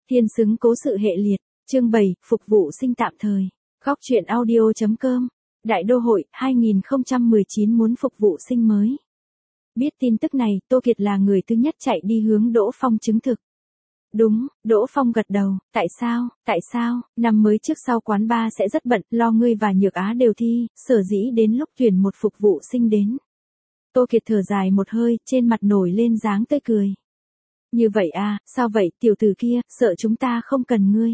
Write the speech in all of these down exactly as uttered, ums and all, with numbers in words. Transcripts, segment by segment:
Thiên xứng cố sự hệ liệt, chương bảy, phục vụ sinh tạm thời. Góc truyện audio.com. Đại đô hội hai không một chín muốn phục vụ sinh mới. Biết tin tức này, Tô Kiệt là người thứ nhất chạy đi hướng Đỗ Phong chứng thực. Đúng, Đỗ Phong gật đầu, tại sao, tại sao, năm mới trước sau quán bar sẽ rất bận, lo ngươi và Nhược Á đều thi, sở dĩ đến lúc tuyển một phục vụ sinh đến. Tô Kiệt thở dài một hơi, trên mặt nổi lên dáng tươi cười. Như vậy à, sao vậy, tiểu tử kia, sợ chúng ta không cần ngươi.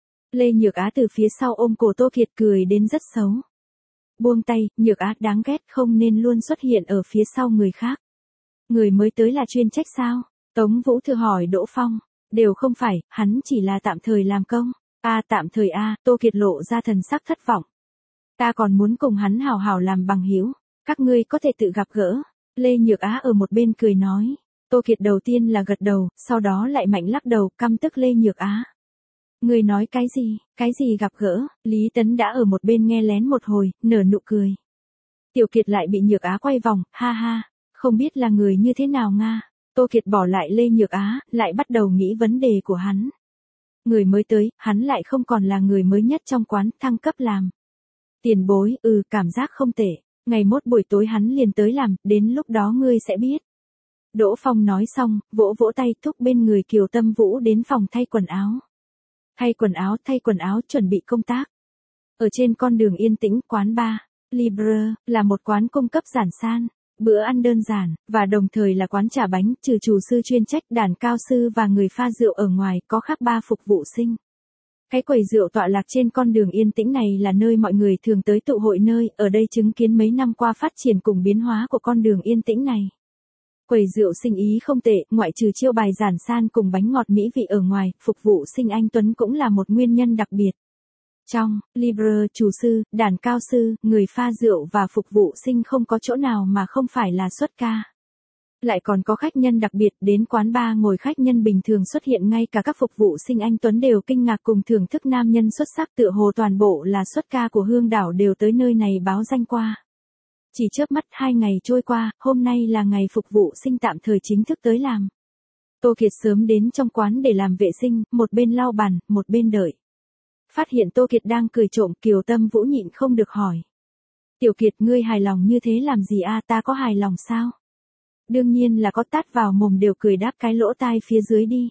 Lê Nhược Á từ phía sau ôm cổ Tô Kiệt cười đến rất xấu. Buông tay, Nhược Á đáng ghét không nên luôn xuất hiện ở phía sau người khác. Người mới tới là chuyên trách sao? Tống Vũ Thư hỏi Đỗ Phong. Đều không phải, hắn chỉ là tạm thời làm công. A à, tạm thời a, à, Tô Kiệt lộ ra thần sắc thất vọng. Ta còn muốn cùng hắn hào hào làm bằng hữu, các ngươi có thể tự gặp gỡ. Lê Nhược Á ở một bên cười nói. Tô Kiệt đầu tiên là gật đầu, sau đó lại mạnh lắc đầu, căm tức Lê Nhược Á. Ngươi nói cái gì, cái gì gặp gỡ, Lý Tấn đã ở một bên nghe lén một hồi, nở nụ cười. Tiểu Kiệt lại bị Nhược Á quay vòng, ha ha, không biết là người như thế nào nga. Tô Kiệt bỏ lại Lê Nhược Á, lại bắt đầu nghĩ vấn đề của hắn. Người mới tới, hắn lại không còn là người mới nhất trong quán, thăng cấp làm. Tiền bối, ừ, cảm giác không tệ, ngày mốt buổi tối hắn liền tới làm, đến lúc đó ngươi sẽ biết. Đỗ Phong nói xong, vỗ vỗ tay thúc bên người Kiều Tâm Vũ đến phòng thay quần áo. Thay quần áo, thay quần áo, chuẩn bị công tác. Ở trên con đường yên tĩnh, quán bar, Libre, là một quán cung cấp giản san, bữa ăn đơn giản, và đồng thời là quán trà bánh, trừ chủ sư chuyên trách, đàn cao sư và người pha rượu ở ngoài, có khác ba phục vụ sinh. Cái quầy rượu tọa lạc trên con đường yên tĩnh này là nơi mọi người thường tới tụ hội nơi, ở đây chứng kiến mấy năm qua phát triển cùng biến hóa của con đường yên tĩnh này. Quầy rượu sinh ý không tệ, ngoại trừ chiêu bài giản san cùng bánh ngọt mỹ vị ở ngoài, phục vụ sinh anh Tuấn cũng là một nguyên nhân đặc biệt. Trong Libre, chủ sư, đàn cao sư, người pha rượu và phục vụ sinh không có chỗ nào mà không phải là xuất ca. Lại còn có khách nhân đặc biệt, đến quán bar ngồi khách nhân bình thường xuất hiện, ngay cả các phục vụ sinh anh Tuấn đều kinh ngạc cùng thưởng thức nam nhân xuất sắc, tựa hồ toàn bộ là xuất ca của Hương Đảo đều tới nơi này báo danh qua. Chỉ chớp mắt hai ngày trôi qua, hôm nay là ngày phục vụ sinh tạm thời chính thức tới làm. Tô Kiệt sớm đến trong quán để làm vệ sinh, một bên lau bàn, một bên đợi. Phát hiện Tô Kiệt đang cười trộm, Kiều Tâm Vũ nhịn không được hỏi. Tiểu Kiệt, ngươi hài lòng như thế làm gì a? Ta có hài lòng sao? Đương nhiên là có, tát vào mồm đều cười đáp cái lỗ tai phía dưới đi.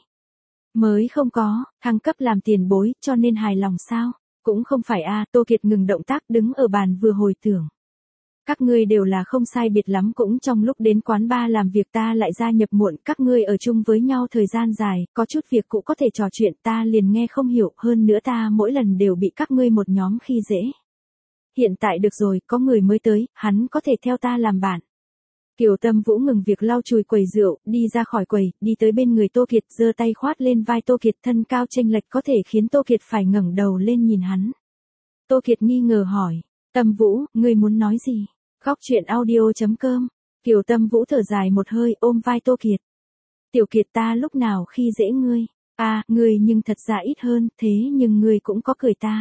Mới không có, thăng cấp làm tiền bối, cho nên hài lòng sao? Cũng không phải a. Tô Kiệt ngừng động tác đứng ở bàn vừa hồi tưởng. Các ngươi đều là không sai biệt lắm, cũng trong lúc đến quán bar làm việc ta lại gia nhập muộn, các ngươi ở chung với nhau thời gian dài, có chút việc cũng có thể trò chuyện, ta liền nghe không hiểu, hơn nữa ta mỗi lần đều bị các ngươi một nhóm khi dễ. Hiện tại được rồi, có người mới tới, hắn có thể theo ta làm bạn. Kiều Tâm Vũ ngừng việc lau chùi quầy rượu, đi ra khỏi quầy, đi tới bên người Tô Kiệt, giơ tay khoát lên vai Tô Kiệt, thân cao chênh lệch có thể khiến Tô Kiệt phải ngẩng đầu lên nhìn hắn. Tô Kiệt nghi ngờ hỏi, Tâm Vũ, ngươi muốn nói gì? Góc truyện audio.com. Kiều Tâm Vũ thở dài một hơi, ôm vai Tô Kiệt. Tiểu Kiệt, ta lúc nào khi dễ ngươi? À, ngươi nhưng thật ra ít hơn, thế nhưng ngươi cũng có cười ta.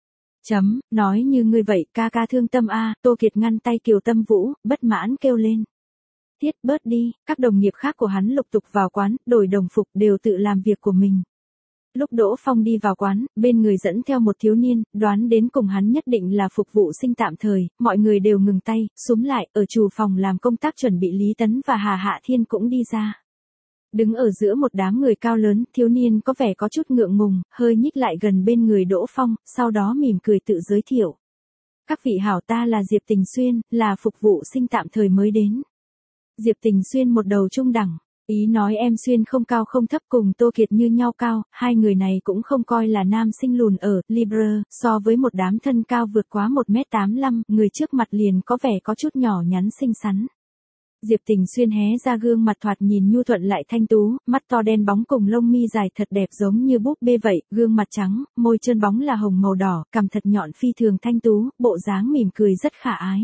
Chấm, nói như ngươi vậy, ca ca thương tâm a. À. Tô Kiệt ngăn tay Kiều Tâm Vũ, bất mãn kêu lên. Tiết bớt đi, các đồng nghiệp khác của hắn lục tục vào quán, đổi đồng phục, đều tự làm việc của mình. Lúc Đỗ Phong đi vào quán, bên người dẫn theo một thiếu niên, đoán đến cùng hắn nhất định là phục vụ sinh tạm thời, mọi người đều ngừng tay, xúm lại, ở chủ phòng làm công tác chuẩn bị Lý Tấn và Hà Hạ Thiên cũng đi ra. Đứng ở giữa một đám người cao lớn, thiếu niên có vẻ có chút ngượng ngùng, hơi nhích lại gần bên người Đỗ Phong, sau đó mỉm cười tự giới thiệu. Các vị hảo, ta là Diệp Tình Xuyên, là phục vụ sinh tạm thời mới đến. Diệp Tình Xuyên một đầu trung đẳng. Ý nói em Xuyên không cao không thấp, cùng Tô Kiệt như nhau cao, hai người này cũng không coi là nam sinh lùn ở Libre, so với một đám thân cao vượt quá một mét tám mươi lăm, người trước mặt liền có vẻ có chút nhỏ nhắn xinh xắn. Diệp Tình Xuyên hé ra gương mặt thoạt nhìn nhu thuận lại thanh tú, mắt to đen bóng cùng lông mi dài thật đẹp giống như búp bê vậy, gương mặt trắng, môi trơn bóng là hồng màu đỏ, cằm thật nhọn phi thường thanh tú, bộ dáng mỉm cười rất khả ái.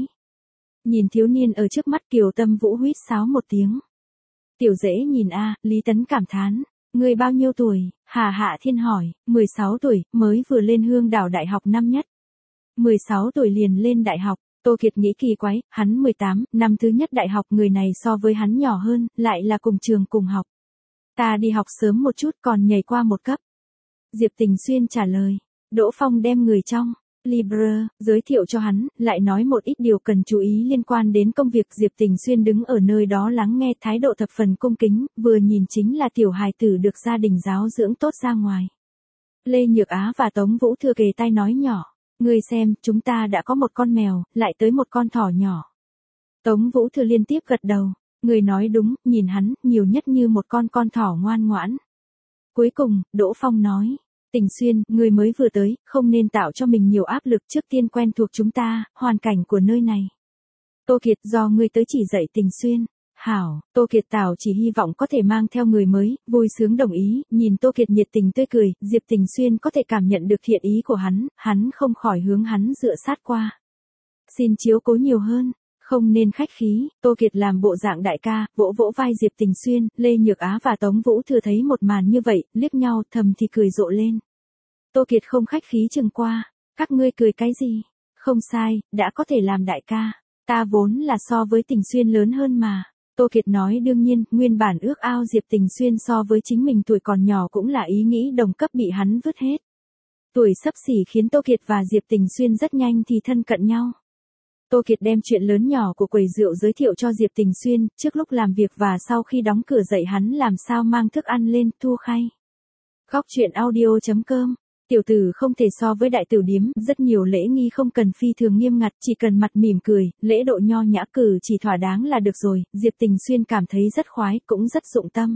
Nhìn thiếu niên ở trước mắt, Kiều Tâm Vũ huýt sáo một tiếng. Tiểu dễ nhìn a. Lý Tấn cảm thán. Người bao nhiêu tuổi? Hà Hạ Thiên hỏi. mười sáu tuổi, mới vừa lên Hương Đảo đại học năm nhất. mười sáu tuổi liền lên đại học. Tô Kiệt nghĩ kỳ quái, hắn mười tám, năm thứ nhất đại học, người này so với hắn nhỏ hơn, lại là cùng trường cùng học. Ta đi học sớm một chút, còn nhảy qua một cấp. Diệp Tình Xuyên trả lời. Đỗ Phong đem người trong Libre giới thiệu cho hắn, lại nói một ít điều cần chú ý liên quan đến công việc. Diệp Tình Xuyên đứng ở nơi đó lắng nghe, thái độ thập phần cung kính, vừa nhìn chính là tiểu hài tử được gia đình giáo dưỡng tốt ra ngoài. Lê Nhược Á và Tống Vũ Thừa kề tai nói nhỏ, ngươi xem, chúng ta đã có một con mèo, lại tới một con thỏ nhỏ. Tống Vũ Thừa liên tiếp gật đầu, người nói đúng, nhìn hắn, nhiều nhất như một con con thỏ ngoan ngoãn. Cuối cùng, Đỗ Phong nói, Tình Xuyên, người mới vừa tới, không nên tạo cho mình nhiều áp lực, trước tiên quen thuộc chúng ta, hoàn cảnh của nơi này. Tô Kiệt, do ngươi tới chỉ dạy Tình Xuyên. Hảo, Tô Kiệt Tảo chỉ hy vọng có thể mang theo người mới, vui sướng đồng ý, nhìn Tô Kiệt nhiệt tình tươi cười, Diệp Tình Xuyên có thể cảm nhận được thiện ý của hắn, hắn không khỏi hướng hắn dựa sát qua. Xin chiếu cố nhiều hơn, không nên khách khí. Tô Kiệt làm bộ dạng đại ca, vỗ vỗ vai Diệp Tình Xuyên. Lê Nhược Á và Tống Vũ Thừa thấy một màn như vậy, liếc nhau, thầm thì cười rộ lên. Tô Kiệt không khách khí chừng qua, các ngươi cười cái gì? Không sai, đã có thể làm đại ca, ta vốn là so với Tình Xuyên lớn hơn mà. Tô Kiệt nói đương nhiên, nguyên bản ước ao Diệp Tình Xuyên so với chính mình tuổi còn nhỏ cũng là ý nghĩ đồng cấp bị hắn vứt hết. Tuổi xấp xỉ khiến Tô Kiệt và Diệp Tình Xuyên rất nhanh thì thân cận nhau. Tô Kiệt đem chuyện lớn nhỏ của quầy rượu giới thiệu cho Diệp Tình Xuyên, trước lúc làm việc và sau khi đóng cửa dạy hắn làm sao mang thức ăn lên, thu khay. Góc truyện audio chấm com. Tiểu tử không thể so với đại tử điếm, rất nhiều lễ nghi không cần phi thường nghiêm ngặt, chỉ cần mặt mỉm cười, lễ độ nho nhã cử chỉ thỏa đáng là được rồi. Diệp Tình Xuyên cảm thấy rất khoái, cũng rất dụng tâm.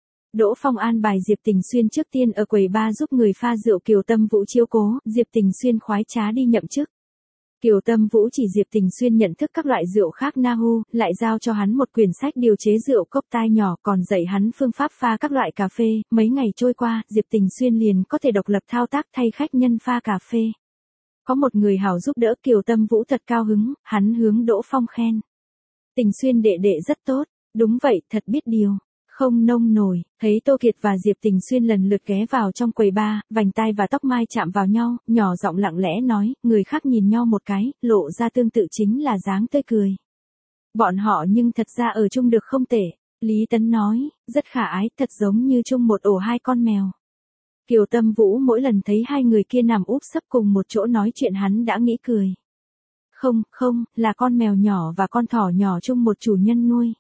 Đỗ Phong an bài Diệp Tình Xuyên trước tiên ở quầy bar giúp người pha rượu Kiều Tâm Vũ chiếu cố, Diệp Tình Xuyên khoái trá đi nhậm chức. Kiều Tâm Vũ chỉ Diệp Tình Xuyên nhận thức các loại rượu khác Nahu, lại giao cho hắn một quyển sách điều chế rượu cốc tai nhỏ, còn dạy hắn phương pháp pha các loại cà phê. Mấy ngày trôi qua, Diệp Tình Xuyên liền có thể độc lập thao tác thay khách nhân pha cà phê. Có một người hảo giúp đỡ, Kiều Tâm Vũ thật cao hứng, hắn hướng Đỗ Phong khen. Tình Xuyên đệ đệ rất tốt, đúng vậy, thật biết điều. Không nông nổi, thấy Tô Kiệt và Diệp Tình Xuyên lần lượt ghé vào trong quầy bar, vành tai và tóc mai chạm vào nhau, nhỏ giọng lặng lẽ nói, người khác nhìn nhau một cái, lộ ra tương tự chính là dáng tươi cười. Bọn họ nhưng thật ra ở chung được không tệ, Lý Tấn nói, rất khả ái, thật giống như chung một ổ hai con mèo. Kiều Tâm Vũ mỗi lần thấy hai người kia nằm úp sấp cùng một chỗ nói chuyện hắn đã nghĩ cười. Không, không, là con mèo nhỏ và con thỏ nhỏ chung một chủ nhân nuôi.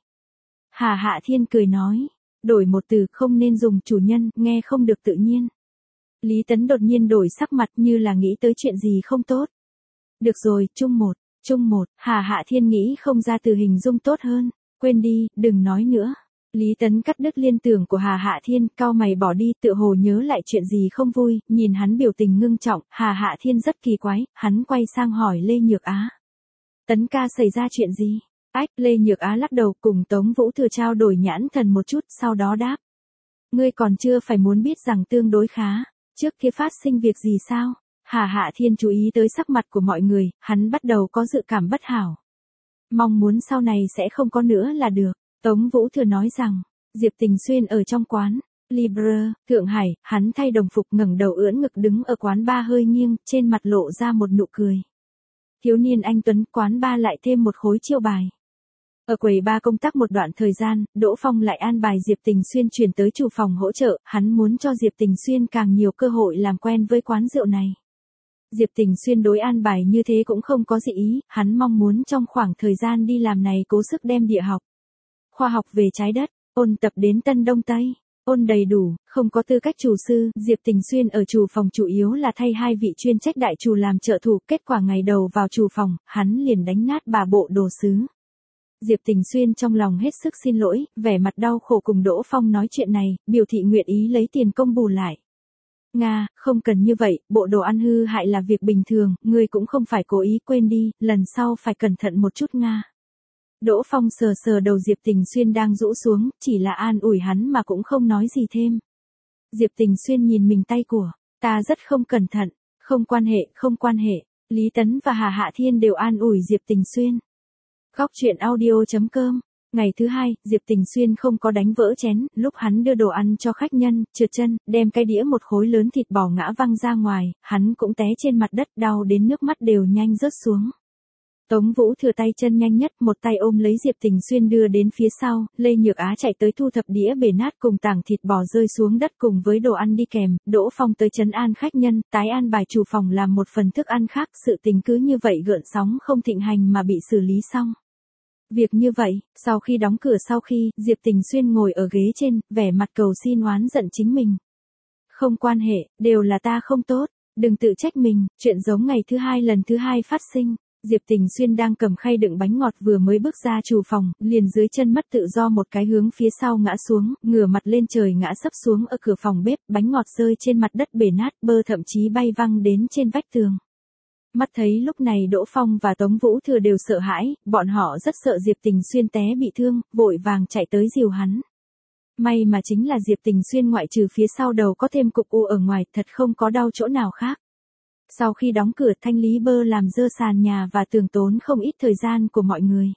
Hà Hạ Thiên cười nói, đổi một từ, không nên dùng chủ nhân, nghe không được tự nhiên. Lý Tấn đột nhiên đổi sắc mặt như là nghĩ tới chuyện gì không tốt. Được rồi, chung một, chung một, Hà Hạ Thiên nghĩ không ra từ hình dung tốt hơn, quên đi, đừng nói nữa. Lý Tấn cắt đứt liên tưởng của Hà Hạ Thiên, cau mày bỏ đi, tựa hồ nhớ lại chuyện gì không vui, nhìn hắn biểu tình ngưng trọng, Hà Hạ Thiên rất kỳ quái, hắn quay sang hỏi Lê Nhược Á. Tấn ca xảy ra chuyện gì? Ách, Lê Nhược Á lắc đầu, cùng Tống Vũ Thừa trao đổi nhãn thần một chút, sau đó đáp. Ngươi còn chưa phải muốn biết rằng tương đối khá, trước kia phát sinh việc gì sao? Hà Hạ Thiên chú ý tới sắc mặt của mọi người, hắn bắt đầu có dự cảm bất hảo. Mong muốn sau này sẽ không có nữa là được. Tống Vũ Thừa nói rằng, Diệp Tình Xuyên ở trong quán Libre, Thượng Hải, hắn thay đồng phục ngẩng đầu ưỡn ngực đứng ở quán bar hơi nghiêng, trên mặt lộ ra một nụ cười. Thiếu niên anh tuấn, quán bar lại thêm một khối chiêu bài. Ở quầy bar công tác một đoạn thời gian, Đỗ Phong lại an bài Diệp Tình Xuyên chuyển tới chủ phòng hỗ trợ, hắn muốn cho Diệp Tình Xuyên càng nhiều cơ hội làm quen với quán rượu này. Diệp Tình Xuyên đối an bài như thế cũng không có gì ý, hắn mong muốn trong khoảng thời gian đi làm này cố sức đem địa học, khoa học về trái đất, ôn tập đến Tân Đông Tây, ôn đầy đủ, không có tư cách chủ sư. Diệp Tình Xuyên ở chủ phòng chủ yếu là thay hai vị chuyên trách đại chủ làm trợ thủ, kết quả ngày đầu vào chủ phòng, hắn liền đánh nát bà bộ đồ sứ. Diệp Tình Xuyên trong lòng hết sức xin lỗi, vẻ mặt đau khổ cùng Đỗ Phong nói chuyện này, biểu thị nguyện ý lấy tiền công bù lại. Nga, không cần như vậy, bộ đồ ăn hư hại là việc bình thường, ngươi cũng không phải cố ý, quên đi, lần sau phải cẩn thận một chút Nga. Đỗ Phong sờ sờ đầu Diệp Tình Xuyên đang rũ xuống, chỉ là an ủi hắn mà cũng không nói gì thêm. Diệp Tình Xuyên nhìn mình tay của, ta rất không cẩn thận, không quan hệ, không quan hệ. Lý Tấn và Hà Hạ Thiên đều an ủi Diệp Tình Xuyên. Góc truyện audio chấm com. Ngày thứ hai, Diệp Tình Xuyên không có đánh vỡ chén, lúc hắn đưa đồ ăn cho khách nhân, trượt chân, đem cái đĩa một khối lớn thịt bò ngã văng ra ngoài, hắn cũng té trên mặt đất, đau đến nước mắt đều nhanh rớt xuống. Tống Vũ Thừa tay chân nhanh nhất, một tay ôm lấy Diệp Tình Xuyên đưa đến phía sau, Lê Nhược Á chạy tới thu thập đĩa bể nát cùng tảng thịt bò rơi xuống đất cùng với đồ ăn đi kèm, Đỗ Phong tới trấn an khách nhân, tái an bài chủ phòng làm một phần thức ăn khác, sự tình cứ như vậy gợn sóng không thịnh hành mà bị xử lý xong. Việc như vậy, sau khi đóng cửa sau khi, Diệp Tình Xuyên ngồi ở ghế trên, vẻ mặt cầu xin oán giận chính mình. Không quan hệ, đều là ta không tốt, đừng tự trách mình, chuyện giống ngày thứ hai lần thứ hai phát sinh. Diệp Tình Xuyên đang cầm khay đựng bánh ngọt vừa mới bước ra chủ phòng, liền dưới chân mất tự do một cái hướng phía sau ngã xuống, ngửa mặt lên trời ngã sấp xuống ở cửa phòng bếp, bánh ngọt rơi trên mặt đất bể nát, bơ thậm chí bay văng đến trên vách tường. Mắt thấy lúc này Đỗ Phong và Tống Vũ Thừa đều sợ hãi, bọn họ rất sợ Diệp Tình Xuyên té bị thương, vội vàng chạy tới dìu hắn. May mà chính là Diệp Tình Xuyên ngoại trừ phía sau đầu có thêm cục u ở ngoài, thật không có đau chỗ nào khác. Sau khi đóng cửa thanh lý bơ làm dơ sàn nhà và tường tốn không ít thời gian của mọi người.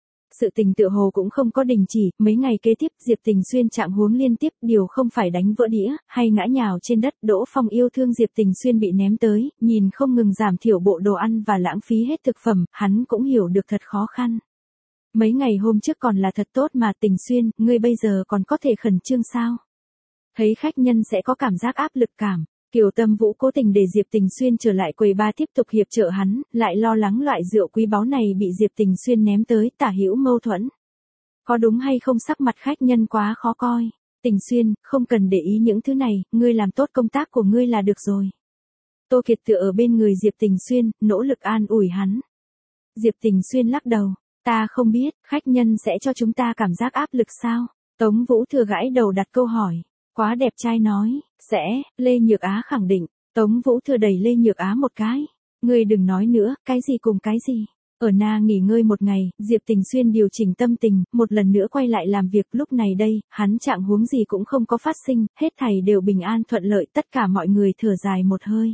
Sự tình tựa hồ cũng không có đình chỉ, mấy ngày kế tiếp Diệp Tình Xuyên trạng huống liên tiếp, điều không phải đánh vỡ đĩa, hay ngã nhào trên đất. Đỗ Phong yêu thương Diệp Tình Xuyên bị ném tới, nhìn không ngừng giảm thiểu bộ đồ ăn và lãng phí hết thực phẩm, hắn cũng hiểu được thật khó khăn. Mấy ngày hôm trước còn là thật tốt mà Tình Xuyên, ngươi bây giờ còn có thể khẩn trương sao? Thấy khách nhân sẽ có cảm giác áp lực cảm. Kiều Tâm Vũ cố tình để Diệp Tình Xuyên trở lại quầy ba tiếp tục hiệp trợ hắn, lại lo lắng loại rượu quý báu này bị Diệp Tình Xuyên ném tới, tả hữu mâu thuẫn. Có đúng hay không sắc mặt khách nhân quá khó coi. Tình Xuyên, không cần để ý những thứ này, ngươi làm tốt công tác của ngươi là được rồi. Tô Kiệt tựa ở bên người Diệp Tình Xuyên, nỗ lực an ủi hắn. Diệp Tình Xuyên lắc đầu, ta không biết, khách nhân sẽ cho chúng ta cảm giác áp lực sao? Tống Vũ Thừa gãi đầu đặt câu hỏi. Quá đẹp trai nói, sẽ, Lê Nhược Á khẳng định. Tống Vũ Thừa đẩy Lê Nhược Á một cái. Ngươi đừng nói nữa, cái gì cùng cái gì. Ở Na nghỉ ngơi một ngày, Diệp Tình Xuyên điều chỉnh tâm tình, một lần nữa quay lại làm việc. Lúc này đây, hắn trạng huống gì cũng không có phát sinh, hết thảy đều bình an thuận lợi, tất cả mọi người thở dài một hơi.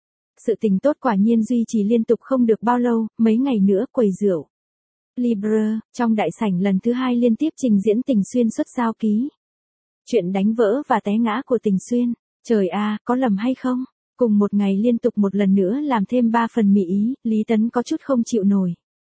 Sự tình tốt quả nhiên duy trì liên tục không được bao lâu, mấy ngày nữa quầy rượu. Libre, trong đại sảnh lần thứ hai liên tiếp trình diễn Tình Xuyên xuất giao ký. Chuyện đánh vỡ và té ngã của Tình Xuyên, trời a, có lầm hay không? Cùng một ngày liên tục một lần nữa làm thêm ba phần mị ý, Lý Tấn có chút không chịu nổi.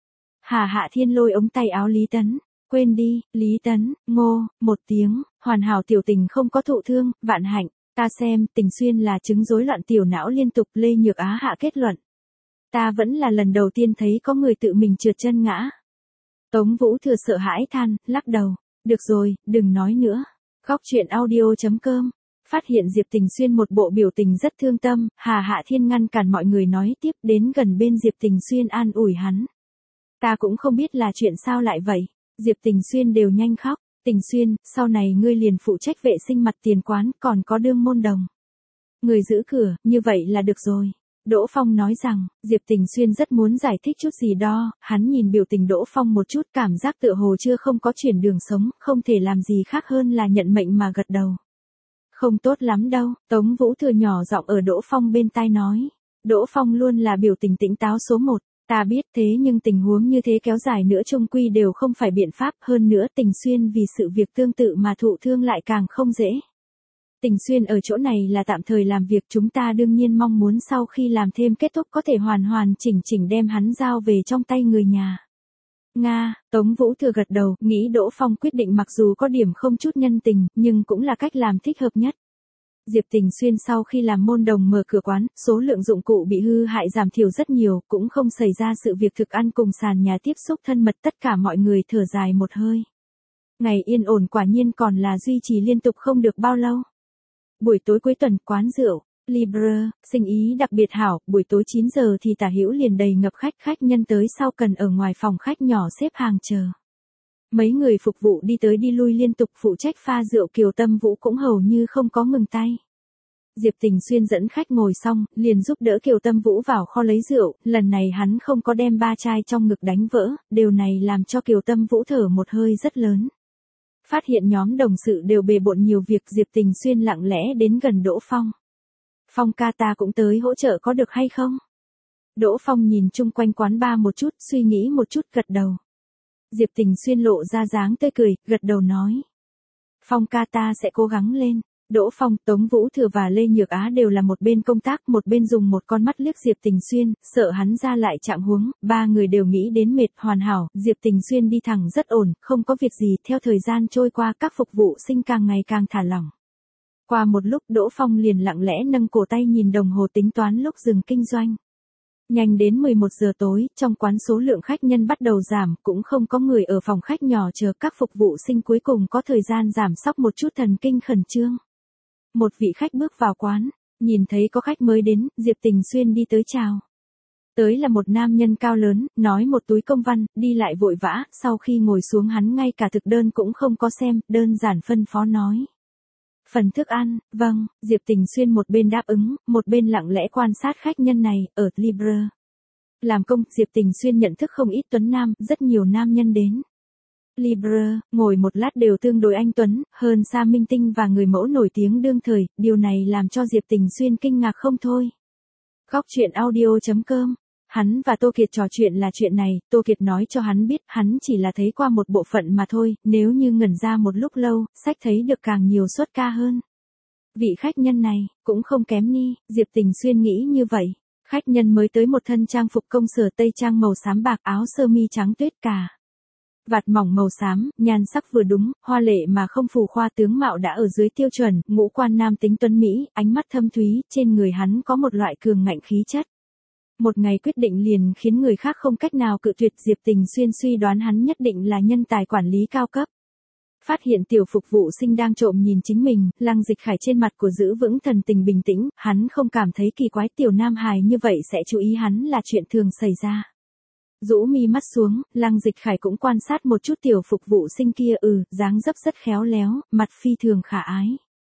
Hà Hạ Thiên lôi ống tay áo Lý Tấn, quên đi, Lý Tấn, ngô, một tiếng, hoàn hảo tiểu Tình không có thụ thương, vạn hạnh, ta xem, Tình Xuyên là chứng rối loạn tiểu não liên tục. Lê Nhược Á hạ kết luận. Ta vẫn là lần đầu tiên thấy có người tự mình trượt chân ngã. Tống Vũ Thừa sợ hãi than, lắc đầu, được rồi, đừng nói nữa. Góc truyện audio chấm com. Phát hiện Diệp Tình Xuyên một bộ biểu tình rất thương tâm, Hà Hạ Thiên ngăn cản mọi người nói tiếp, đến gần bên Diệp Tình Xuyên an ủi hắn. Ta cũng không biết là chuyện sao lại vậy. Diệp Tình Xuyên đều nhanh khóc. Tình Xuyên, sau này ngươi liền phụ trách vệ sinh mặt tiền quán, còn có đương môn đồng. Người giữ cửa, như vậy là được rồi. Đỗ Phong nói rằng, Diệp Tình Xuyên rất muốn giải thích chút gì đó, hắn nhìn biểu tình Đỗ Phong một chút, cảm giác tựa hồ chưa không có chuyển đường sống, không thể làm gì khác hơn là nhận mệnh mà gật đầu. Không tốt lắm đâu, Tống Vũ Thừa nhỏ giọng ở Đỗ Phong bên tai nói. Đỗ Phong luôn là biểu tình tỉnh táo số một, ta biết thế nhưng tình huống như thế kéo dài nữa chung quy đều không phải biện pháp, hơn nữa Tình Xuyên vì sự việc tương tự mà thụ thương lại càng không dễ. Tình Xuyên ở chỗ này là tạm thời làm việc, chúng ta đương nhiên mong muốn sau khi làm thêm kết thúc có thể hoàn hoàn chỉnh chỉnh đem hắn giao về trong tay người nhà. Nga, Tống Vũ Thừa gật đầu, nghĩ Đỗ Phong quyết định mặc dù có điểm không chút nhân tình, nhưng cũng là cách làm thích hợp nhất. Diệp Tình Xuyên sau khi làm môn đồng mở cửa quán, số lượng dụng cụ bị hư hại giảm thiểu rất nhiều, cũng không xảy ra sự việc thực ăn cùng sàn nhà tiếp xúc thân mật, tất cả mọi người thở dài một hơi. Ngày yên ổn quả nhiên còn là duy trì liên tục không được bao lâu. Buổi tối cuối tuần, quán rượu Libre, sinh ý đặc biệt hảo, buổi tối chín giờ thì tả hữu liền đầy ngập khách, khách nhân tới sau cần ở ngoài phòng khách nhỏ xếp hàng chờ. Mấy người phục vụ đi tới đi lui liên tục, phụ trách pha rượu Kiều Tâm Vũ cũng hầu như không có ngừng tay. Diệp Tình Xuyên dẫn khách ngồi xong, liền giúp đỡ Kiều Tâm Vũ vào kho lấy rượu, lần này hắn không có đem ba chai trong ngực đánh vỡ, điều này làm cho Kiều Tâm Vũ thở một hơi rất lớn. Phát hiện nhóm đồng sự đều bề bộn nhiều việc, Diệp Tình Xuyên lặng lẽ đến gần Đỗ Phong. Phong ca, ta cũng tới hỗ trợ có được hay không? Đỗ Phong nhìn chung quanh quán bar một chút, suy nghĩ một chút, gật đầu. Diệp Tình Xuyên lộ ra dáng tươi cười, gật đầu nói. Phong ca, ta sẽ cố gắng lên. Đỗ Phong, Tống Vũ Thừa và Lê Nhược Á đều là một bên công tác, một bên dùng một con mắt liếc Diệp Tình Xuyên, sợ hắn ra lại trạng huống, ba người đều nghĩ đến mệt, hoàn hảo, Diệp Tình Xuyên đi thẳng rất ổn, không có việc gì, theo thời gian trôi qua các phục vụ sinh càng ngày càng thả lỏng. Qua một lúc Đỗ Phong liền lặng lẽ nâng cổ tay nhìn đồng hồ tính toán lúc dừng kinh doanh. Nhanh đến mười một giờ tối, trong quán số lượng khách nhân bắt đầu giảm, cũng không có người ở phòng khách nhỏ chờ các phục vụ sinh cuối cùng có thời gian giảm sóc một chút thần kinh khẩn trương. Một vị khách bước vào quán, nhìn thấy có khách mới đến, Diệp Tình Xuyên đi tới chào. Tới là một nam nhân cao lớn, nói một túi công văn, đi lại vội vã, sau khi ngồi xuống hắn ngay cả thực đơn cũng không có xem, đơn giản phân phó nói. Phần thức ăn, vâng, Diệp Tình Xuyên một bên đáp ứng, một bên lặng lẽ quan sát khách nhân này, ở Libre. Làm công, Diệp Tình Xuyên nhận thức không ít tuấn nam, rất nhiều nam nhân đến. Libre, ngồi một lát đều tương đối anh tuấn, hơn xa minh tinh và người mẫu nổi tiếng đương thời, điều này làm cho Diệp Tình Xuyên kinh ngạc không thôi. Góc truyện audio chấm com. Hắn và Tô Kiệt trò chuyện là chuyện này, Tô Kiệt nói cho hắn biết, hắn chỉ là thấy qua một bộ phận mà thôi, nếu như ngẩn ra một lúc lâu, sách thấy được càng nhiều suất ca hơn. Vị khách nhân này, cũng không kém ni, Diệp Tình Xuyên nghĩ như vậy. Khách nhân mới tới một thân trang phục công sở tây trang màu xám bạc, áo sơ mi trắng tuyết cả. Vạt mỏng màu xám, nhan sắc vừa đúng, hoa lệ mà không phù khoa, tướng mạo đã ở dưới tiêu chuẩn, ngũ quan nam tính tuấn Mỹ, ánh mắt thâm thúy, trên người hắn có một loại cường ngạnh khí chất. Một ngày quyết định liền khiến người khác không cách nào cự tuyệt. Diệp Tình Xuyên suy đoán hắn nhất định là nhân tài quản lý cao cấp. Phát hiện tiểu phục vụ sinh đang trộm nhìn chính mình, Lăng Dịch Khải trên mặt của giữ vững thần tình bình tĩnh, hắn không cảm thấy kỳ quái, tiểu nam hài như vậy sẽ chú ý hắn là chuyện thường xảy ra. Rũ mi mắt xuống, Lăng Dịch Khải cũng quan sát một chút tiểu phục vụ sinh kia, ừ, dáng dấp rất khéo léo, mặt phi thường khả ái.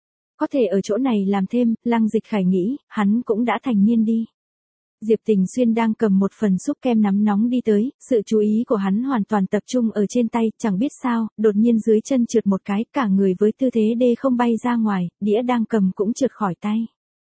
Có thể ở chỗ này làm thêm, Lăng Dịch Khải nghĩ, hắn cũng đã thành niên đi. Diệp Tình Xuyên đang cầm một phần súp kem nắm nóng đi tới, sự chú ý của hắn hoàn toàn tập trung ở trên tay, chẳng biết sao, đột nhiên dưới chân trượt một cái, cả người với tư thế đê không bay ra ngoài, đĩa đang cầm cũng trượt khỏi tay.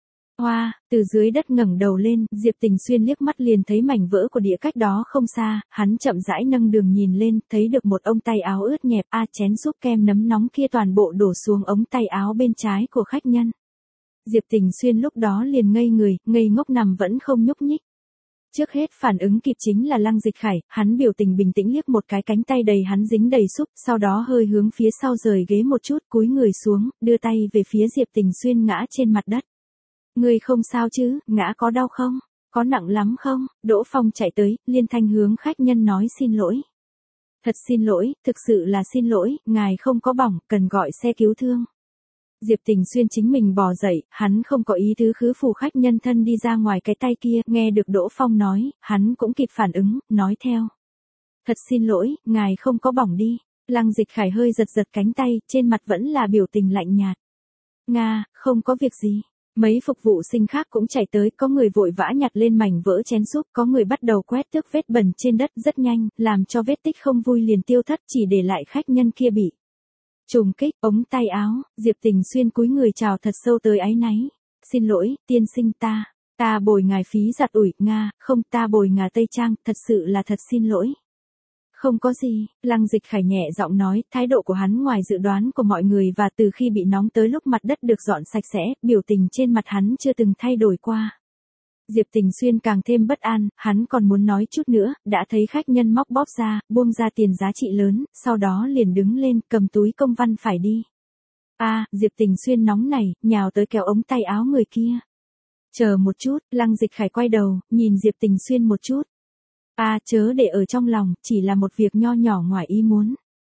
Hoa, từ dưới đất ngẩng đầu lên, Diệp Tình Xuyên liếc mắt liền thấy mảnh vỡ của đĩa cách đó không xa, hắn chậm rãi nâng đường nhìn lên, thấy được một ống tay áo ướt nhẹp, a chén súp kem nấm nóng kia toàn bộ đổ xuống ống tay áo bên trái của khách nhân. Diệp Tình Xuyên lúc đó liền ngây người, ngây ngốc nằm vẫn không nhúc nhích. Trước hết phản ứng kịp chính là Lăng Dịch Khải, hắn biểu tình bình tĩnh liếc một cái cánh tay đầy hắn dính đầy súp, sau đó hơi hướng phía sau rời ghế một chút, cúi người xuống, đưa tay về phía Diệp Tình Xuyên ngã trên mặt đất. Ngươi không sao chứ, ngã có đau không? Có nặng lắm không? Đỗ Phong chạy tới, liên thanh hướng khách nhân nói xin lỗi. Thật xin lỗi, thực sự là xin lỗi, ngài không có bỏng, cần gọi xe cứu thương. Diệp Tình Xuyên chính mình bò dậy, hắn không có ý tứ khứ phù khách nhân thân đi ra ngoài cái tay kia, nghe được Đỗ Phong nói, hắn cũng kịp phản ứng, nói theo. Thật xin lỗi, ngài không có bỏng đi. Lăng Dịch Khải hơi giật giật cánh tay, trên mặt vẫn là biểu tình lạnh nhạt. Nga, không có việc gì. Mấy phục vụ sinh khác cũng chạy tới, có người vội vã nhặt lên mảnh vỡ chén súp, có người bắt đầu quét tước vết bẩn trên đất rất nhanh, làm cho vết tích không vui liền tiêu thất, chỉ để lại khách nhân kia bị trùng kích, ống tay áo. Diệp Tình Xuyên cúi người chào thật sâu tới áy náy. Xin lỗi, tiên sinh ta, ta bồi ngài phí giặt ủi, Nga, không, ta bồi ngà Tây Trang, thật sự là thật xin lỗi. Không có gì, Lăng Dịch Khải nhẹ giọng nói, thái độ của hắn ngoài dự đoán của mọi người và từ khi bị nóng tới lúc mặt đất được dọn sạch sẽ, biểu tình trên mặt hắn chưa từng thay đổi qua. Diệp Tình Xuyên càng thêm bất an, hắn còn muốn nói chút nữa, đã thấy khách nhân móc bóp ra, buông ra tiền giá trị lớn, sau đó liền đứng lên, cầm túi công văn phải đi. A, à, Diệp Tình Xuyên nóng nảy, nhào tới kéo ống tay áo người kia. Chờ một chút, Lăng Dịch Khải quay đầu, nhìn Diệp Tình Xuyên một chút. A, à, chớ để ở trong lòng, chỉ là một việc nho nhỏ ngoài ý muốn.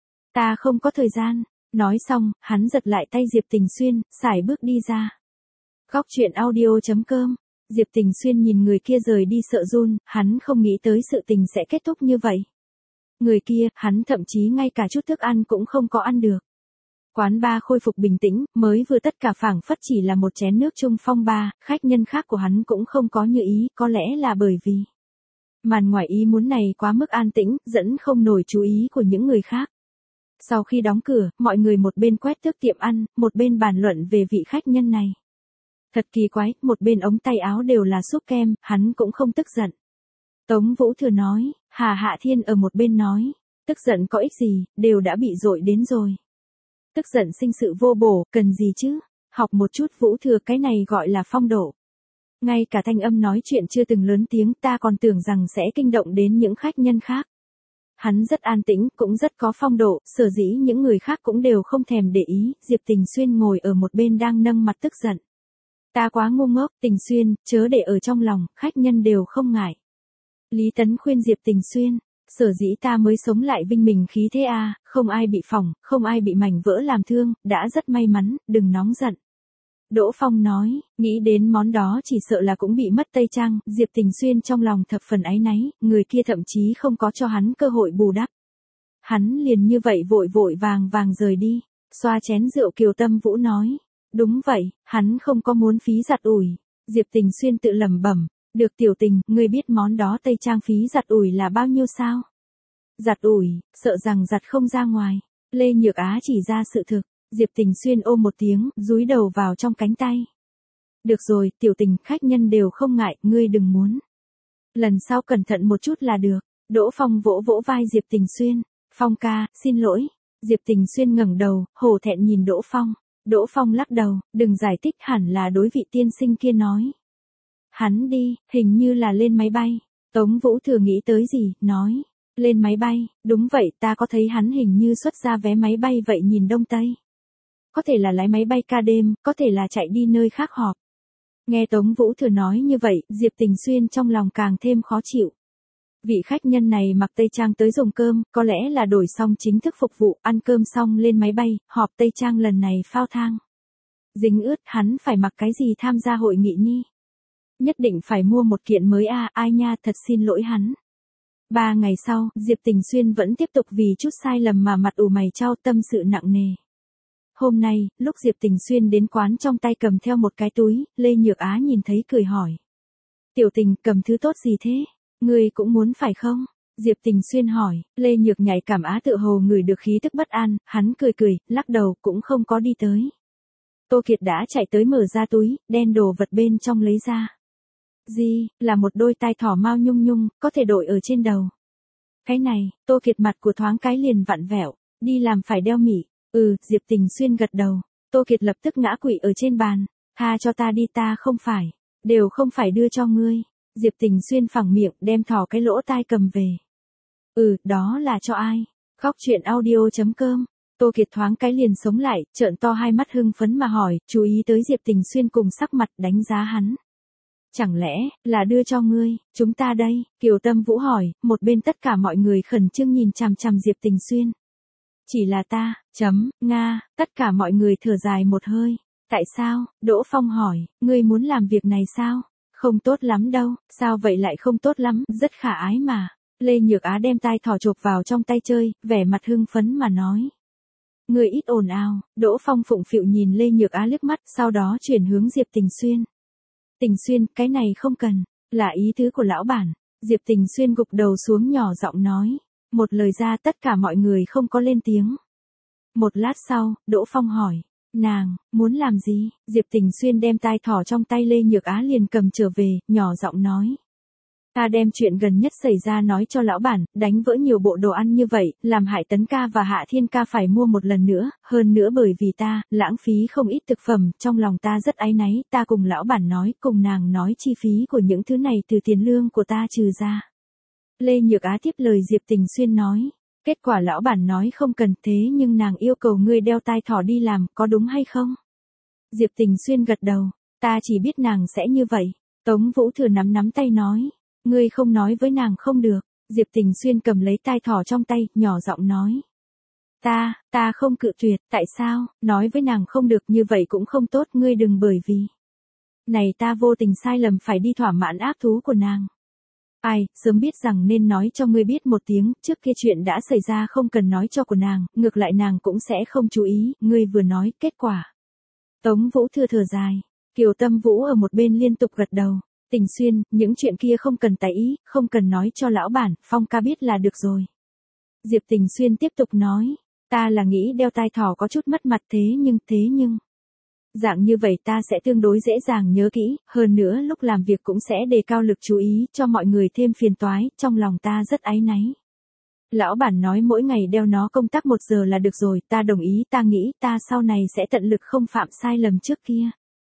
Ta không có thời gian. Nói xong, hắn giật lại tay Diệp Tình Xuyên, sải bước đi ra. Góc truyện audio chấm com. Diệp Tình Xuyên nhìn người kia rời đi sợ run, hắn không nghĩ tới sự tình sẽ kết thúc như vậy. Người kia, hắn thậm chí ngay cả chút thức ăn cũng không có ăn được. Quán bar khôi phục bình tĩnh, mới vừa tất cả phảng phất chỉ là một chén nước chung phong ba, khách nhân khác của hắn cũng không có như ý, có lẽ là bởi vì màn ngoài ý muốn này quá mức an tĩnh, dẫn không nổi chú ý của những người khác. Sau khi đóng cửa, mọi người một bên quét tước tiệm ăn, một bên bàn luận về vị khách nhân này. Thật kỳ quái, một bên ống tay áo đều là súp kem, hắn cũng không tức giận. Tống Vũ Thừa nói, Hà Hạ Thiên ở một bên nói, tức giận có ích gì, đều đã bị dội đến rồi. Tức giận sinh sự vô bổ, cần gì chứ? học một chút Vũ Thừa, cái này gọi là phong độ. Ngay cả thanh âm nói chuyện chưa từng lớn tiếng ta còn tưởng rằng sẽ kinh động đến những khách nhân khác. Hắn rất an tĩnh, cũng rất có phong độ, sở dĩ những người khác cũng đều không thèm để ý. Diệp Tình Xuyên ngồi ở một bên đang nâng mặt tức giận. Ta quá ngu ngốc, Tình Xuyên, chớ để ở trong lòng, khách nhân đều không ngại. Lý Tấn khuyên Diệp Tình Xuyên, sở dĩ ta mới sống lại vinh mình khí thế a, không ai bị phỏng, không ai bị mảnh vỡ làm thương, đã rất may mắn, đừng nóng giận. Đỗ Phong nói, nghĩ đến món đó chỉ sợ là cũng bị mất Tây Trang, Diệp Tình Xuyên trong lòng thập phần áy náy, người kia thậm chí không có cho hắn cơ hội bù đắp. Hắn liền như vậy vội vội vàng vàng rời đi, xoa chén rượu Kiều Tâm Vũ nói, đúng vậy, hắn không có muốn phí giặt ủi. Diệp Tình Xuyên tự lẩm bẩm, được Tiểu Tình, ngươi biết món đó Tây Trang phí giặt ủi là bao nhiêu sao? Giặt ủi, sợ rằng giặt không ra ngoài. Lê Nhược Á chỉ ra sự thực. Diệp Tình Xuyên ôm một tiếng, dúi đầu vào trong cánh tay. Được rồi, Tiểu Tình, khách nhân đều không ngại, ngươi đừng muốn. Lần sau cẩn thận một chút là được. Đỗ Phong vỗ vỗ vai Diệp Tình Xuyên. Phong ca, xin lỗi. Diệp Tình Xuyên ngẩng đầu, hổ thẹn nhìn Đỗ Phong. Đỗ Phong lắc đầu, đừng giải thích, hẳn là đối vị tiên sinh kia nói. Hắn đi, hình như là lên máy bay. Tống Vũ Thừa nghĩ tới gì, nói. Lên máy bay, đúng vậy, ta có thấy hắn hình như xuất ra vé máy bay vậy nhìn Đông Tây. Có thể là lái máy bay ca đêm, có thể là chạy đi nơi khác họp. Nghe Tống Vũ Thừa nói như vậy, Diệp Tình Xuyên trong lòng càng thêm khó chịu. Vị khách nhân này mặc Tây Trang tới dùng cơm, có lẽ là đổi xong chính thức phục vụ, ăn cơm xong lên máy bay, họp Tây Trang lần này phao thang. Dính ướt, hắn phải mặc cái gì tham gia hội nghị nhi? Nhất định phải mua một kiện mới a, à, ai nha, thật xin lỗi hắn. Ba ngày sau, Diệp Tình Xuyên vẫn tiếp tục vì chút sai lầm mà mặt ủ mày chau, tâm sự nặng nề. Hôm nay, lúc Diệp Tình Xuyên đến quán trong tay cầm theo một cái túi, Lê Nhược Á nhìn thấy cười hỏi. Tiểu Tình, cầm thứ tốt gì thế? Ngươi cũng muốn phải không? Diệp Tình Xuyên hỏi, Lê Nhược nhạy cảm Á tự hồ ngửi được khí tức bất an, hắn cười cười, lắc đầu, cũng không có đi tới. Tô Kiệt đã chạy tới mở ra túi, đen đồ vật bên trong lấy ra. Gì, là một đôi tai thỏ mao nhung nhung, có thể đội ở trên đầu. Cái này, Tô Kiệt mặt của thoáng cái liền vặn vẹo, đi làm phải đeo mỉ. Ừ, Diệp Tình Xuyên gật đầu. Tô Kiệt lập tức ngã quỵ ở trên bàn. Tha cho ta đi, ta không phải. Đều không phải đưa cho ngươi. Diệp Tình Xuyên phẳng miệng, đem thỏ cái lỗ tai cầm về. Ừ, đó là cho ai? Khóc chuyện audio chấm com. Tô Kiệt thoáng cái liền sống lại, trợn to hai mắt hưng phấn mà hỏi, chú ý tới Diệp Tình Xuyên cùng sắc mặt đánh giá hắn. Chẳng lẽ, là đưa cho ngươi, chúng ta đây? Kiều Tâm Vũ hỏi, một bên tất cả mọi người khẩn trương nhìn chằm chằm Diệp Tình Xuyên. Chỉ là ta, chấm, Nga, tất cả mọi người thở dài một hơi. Tại sao? Đỗ Phong hỏi, ngươi muốn làm việc này sao? Không tốt lắm đâu, sao vậy lại không tốt lắm, rất khả ái mà. Lê Nhược Á đem tai thỏ chộp vào trong tay chơi, vẻ mặt hưng phấn mà nói. Ngươi ít ồn ào. Đỗ Phong phụng phịu nhìn Lê Nhược Á liếc mắt, sau đó chuyển hướng Diệp Tình Xuyên. Tình Xuyên, cái này không cần, là ý tứ của lão bản. Diệp Tình Xuyên gục đầu xuống nhỏ giọng nói. Một lời ra tất cả mọi người không có lên tiếng. Một lát sau, Đỗ Phong hỏi. Nàng, muốn làm gì? Diệp Tình Xuyên đem tai thỏ trong tay Lê Nhược Á liền cầm trở về, nhỏ giọng nói. Ta đem chuyện gần nhất xảy ra nói cho lão bản, đánh vỡ nhiều bộ đồ ăn như vậy, làm hại Tấn ca và Hạ Thiên ca phải mua một lần nữa, hơn nữa bởi vì ta, lãng phí không ít thực phẩm, trong lòng ta rất áy náy, ta cùng lão bản nói, cùng nàng nói chi phí của những thứ này từ tiền lương của ta trừ ra. Lê Nhược Á tiếp lời Diệp Tình Xuyên nói, kết quả lão bản nói không cần thế nhưng nàng yêu cầu ngươi đeo tai thỏ đi làm, có đúng hay không? Diệp Tình Xuyên gật đầu, ta chỉ biết nàng sẽ như vậy. Tống Vũ Thừa nắm nắm tay nói. Ngươi không nói với nàng không được. Diệp Tình Xuyên cầm lấy tai thỏ trong tay, nhỏ giọng nói. Ta, ta không cự tuyệt, tại sao, nói với nàng không được như vậy cũng không tốt, ngươi đừng bởi vì. Này ta vô tình sai lầm phải đi thỏa mãn ác thú của nàng. Ai, sớm biết rằng nên nói cho ngươi biết một tiếng, trước kia chuyện đã xảy ra không cần nói cho của nàng, ngược lại nàng cũng sẽ không chú ý, ngươi vừa nói, kết quả. Tống Vũ Thừa thở dài, Kiều Tâm Vũ ở một bên liên tục gật đầu. Tình Xuyên, những chuyện kia không cần tái ý, không cần nói cho lão bản, Phong ca biết là được rồi. Diệp Tình Xuyên tiếp tục nói, ta là nghĩ đeo tai thỏ có chút mất mặt thế nhưng, thế nhưng. Dạng như vậy ta sẽ tương đối dễ dàng nhớ kỹ, hơn nữa lúc làm việc cũng sẽ đề cao lực chú ý cho mọi người thêm phiền toái, trong lòng ta rất áy náy. Lão bản nói mỗi ngày đeo nó công tác một giờ là được rồi, ta đồng ý, ta nghĩ ta sau này sẽ tận lực không phạm sai lầm trước kia.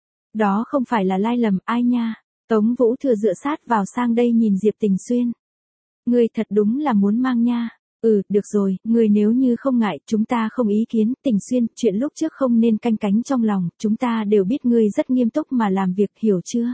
Đó không phải là lai lầm ai nha. Tống Vũ Thừa dựa sát vào sang đây nhìn Diệp Tình Xuyên. Ngươi thật đúng là muốn mang nha. Ừ, được rồi, ngươi nếu như không ngại, chúng ta không ý kiến, Tình Xuyên, chuyện lúc trước không nên canh cánh trong lòng, chúng ta đều biết ngươi rất nghiêm túc mà làm việc, hiểu chưa?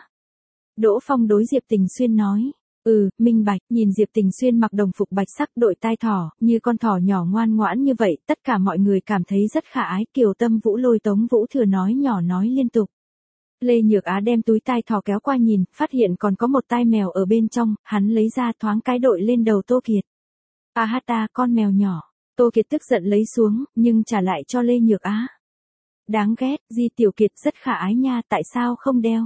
Đỗ Phong đối Diệp Tình Xuyên nói. Ừ, minh bạch, nhìn Diệp Tình Xuyên mặc đồng phục bạch sắc đội tai thỏ, như con thỏ nhỏ ngoan ngoãn như vậy, tất cả mọi người cảm thấy rất khả ái, Kiều Tâm Vũ lôi Tống Vũ Thừa nói nhỏ nói liên tục. Lê Nhược Á đem túi tai thỏ kéo qua nhìn, phát hiện còn có một tai mèo ở bên trong, hắn lấy ra thoáng cái đội lên đầu Tô Kiệt. A hát ta, con mèo nhỏ. Tô Kiệt tức giận lấy xuống, nhưng trả lại cho Lê Nhược Á. Đáng ghét, Di Tiểu Kiệt rất khả ái nha, tại sao không đeo?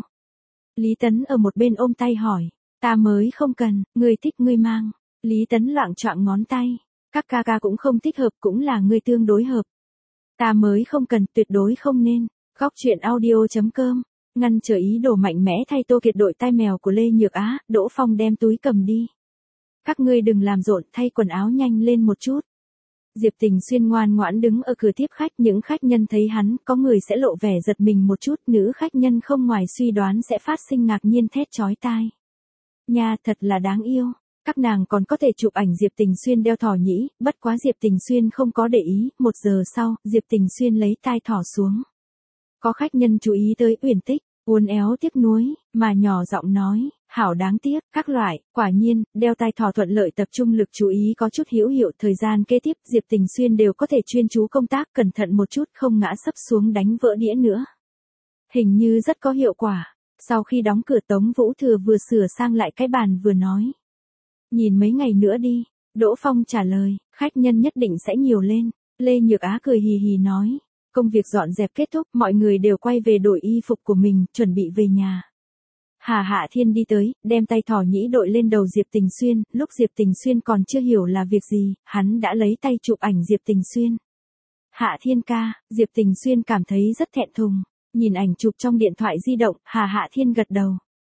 Lý Tấn ở một bên ôm tay hỏi. Ta mới không cần, ngươi thích ngươi mang. Lý Tấn loạng choạng ngón tay. Các ca ca cũng không thích hợp, cũng là ngươi tương đối hợp. Ta mới không cần, tuyệt đối không nên. Góc truyện audio chấm com. Ngăn trở ý đồ mạnh mẽ thay Tô Kiệt đội tai mèo của Lê Nhược Á, Đỗ Phong đem túi cầm đi. Các ngươi đừng làm rộn, thay quần áo nhanh lên một chút. Diệp Tình Xuyên ngoan ngoãn đứng ở cửa tiếp khách, những khách nhân thấy hắn, có người sẽ lộ vẻ giật mình một chút, nữ khách nhân không ngoài suy đoán sẽ phát sinh ngạc nhiên thét chói tai. Nha, thật là đáng yêu. Các nàng còn có thể chụp ảnh Diệp Tình Xuyên đeo thỏ nhĩ, bất quá Diệp Tình Xuyên không có để ý, một giờ sau, Diệp Tình Xuyên lấy tai thỏ xuống. Có khách nhân chú ý tới Uyển Tích, uốn éo tiếc nuối, mà nhỏ giọng nói, hảo đáng tiếc, các loại, quả nhiên, đeo tai thỏ thuận lợi tập trung lực chú ý có chút hữu hiệu, thời gian kế tiếp Diệp Tình Xuyên đều có thể chuyên chú công tác, cẩn thận một chút không ngã sấp xuống đánh vỡ đĩa nữa. Hình như rất có hiệu quả. Sau khi đóng cửa Tống Vũ Thừa vừa sửa sang lại cái bàn vừa nói. Nhìn mấy ngày nữa đi, Đỗ Phong trả lời, khách nhân nhất định sẽ nhiều lên. Lê Nhược Á cười hì hì nói. Công việc dọn dẹp kết thúc, mọi người đều quay về đổi y phục của mình, chuẩn bị về nhà. Hà Hạ Thiên đi tới, đem tay thỏ nhĩ đội lên đầu Diệp Tình Xuyên, lúc Diệp Tình Xuyên còn chưa hiểu là việc gì, hắn đã lấy tay chụp ảnh Diệp Tình Xuyên. Hạ Thiên ca, Diệp Tình Xuyên cảm thấy rất thẹn thùng, nhìn ảnh chụp trong điện thoại di động, Hà Hạ Thiên gật đầu.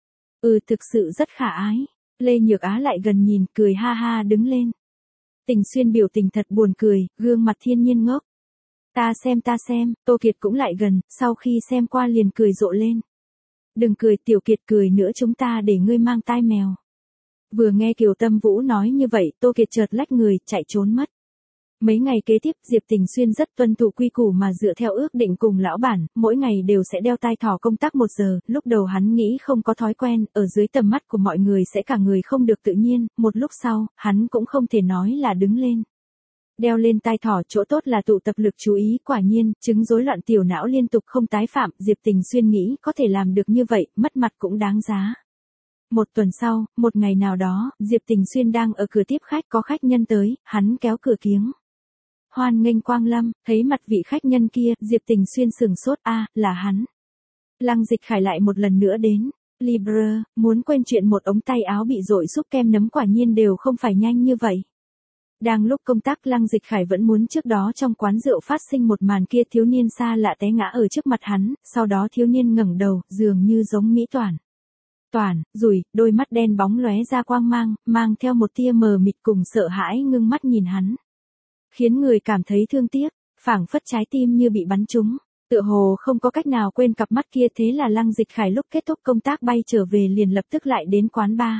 Ừ, thực sự rất khả ái. Lê Nhược Á lại gần nhìn, cười ha ha đứng lên. Tình Xuyên biểu tình thật buồn cười, gương mặt thiên nhiên ngốc. Ta xem ta xem, Tô Kiệt cũng lại gần, sau khi xem qua liền cười rộ lên. Đừng cười Tiểu Kiệt, cười nữa chúng ta để ngươi mang tai mèo. Vừa nghe Kiều Tâm Vũ nói như vậy, Tô Kiệt chợt lách người, chạy trốn mất. Mấy ngày kế tiếp Diệp Tình Xuyên rất tuân thủ quy củ mà dựa theo ước định cùng lão bản, mỗi ngày đều sẽ đeo tai thỏ công tác một giờ, lúc đầu hắn nghĩ không có thói quen, ở dưới tầm mắt của mọi người sẽ cả người không được tự nhiên, một lúc sau, hắn cũng không thể nói là đứng lên. Đeo lên tai thỏ chỗ tốt là tụ tập lực chú ý, quả nhiên, chứng rối loạn tiểu não liên tục không tái phạm, Diệp Tình Xuyên nghĩ có thể làm được như vậy, mất mặt cũng đáng giá. Một tuần sau, một ngày nào đó, Diệp Tình Xuyên đang ở cửa tiếp khách, có khách nhân tới, hắn kéo cửa kiếng. Hoan nghênh quang lâm, thấy mặt vị khách nhân kia, Diệp Tình Xuyên sừng sốt, a, à, là hắn. Lăng Dịch Khải lại một lần nữa đến. Libre, muốn quên chuyện một ống tay áo bị dội xúc kem nấm quả nhiên đều không phải nhanh như vậy. Đang lúc công tác Lăng Dịch Khải vẫn muốn trước đó trong quán rượu phát sinh một màn kia, thiếu niên xa lạ té ngã ở trước mặt hắn, sau đó thiếu niên ngẩng đầu, dường như giống Mỹ Toản. Toản, rủi, đôi mắt đen bóng lóe ra quang mang, mang theo một tia mờ mịt cùng sợ hãi ngưng mắt nhìn hắn. Khiến người cảm thấy thương tiếc, phảng phất trái tim như bị bắn trúng, tựa hồ không có cách nào quên cặp mắt kia, thế là Lăng Dịch Khải lúc kết thúc công tác bay trở về liền lập tức lại đến quán bar.